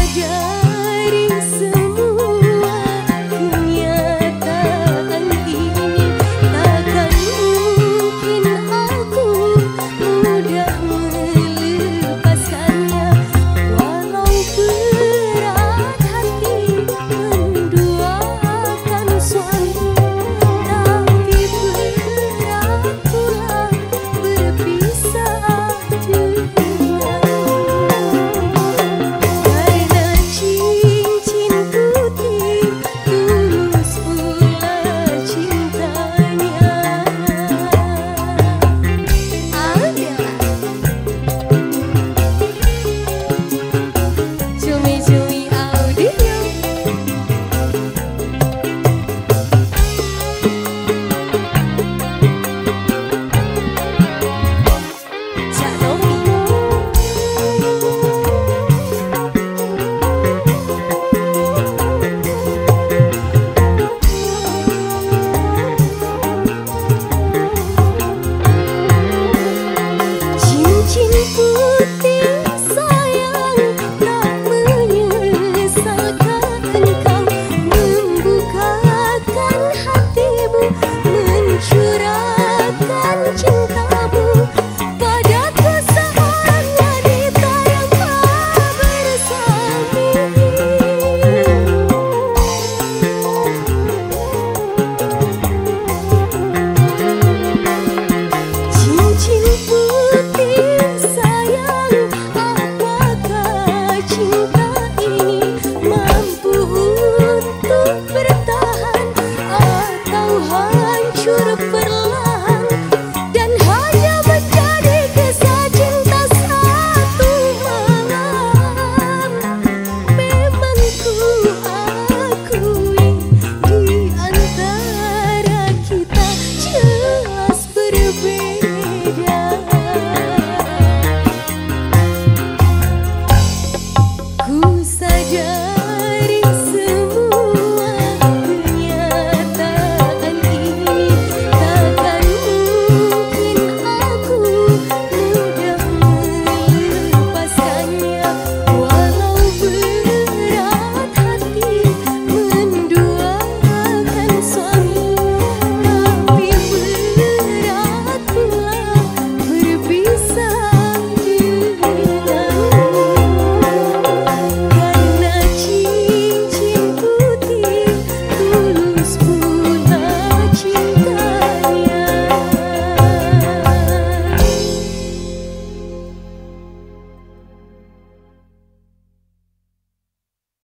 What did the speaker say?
sadari semua kenyataan ini, takkan mungkin aku mudah melepaskannya. Walau berat hati menduakan suami, tapi berat pula berpisah denganmu. Karena cincin putih tulus pula cintanya. Cumi-cumi audio. Cak Novi. Cincin putih sayang, tak menyesalkan engkau membukakan hatimu, mencurahkan cintamu padaku seorang wanita yang tak bersami. Cincin putih sayang, apakah cinta ini mampu untuk bertahan atau hancur perlahan dan hanya menjadi kisah cinta satu malam? Memang ku akui di antara kita jelas berbeda. Ku sadar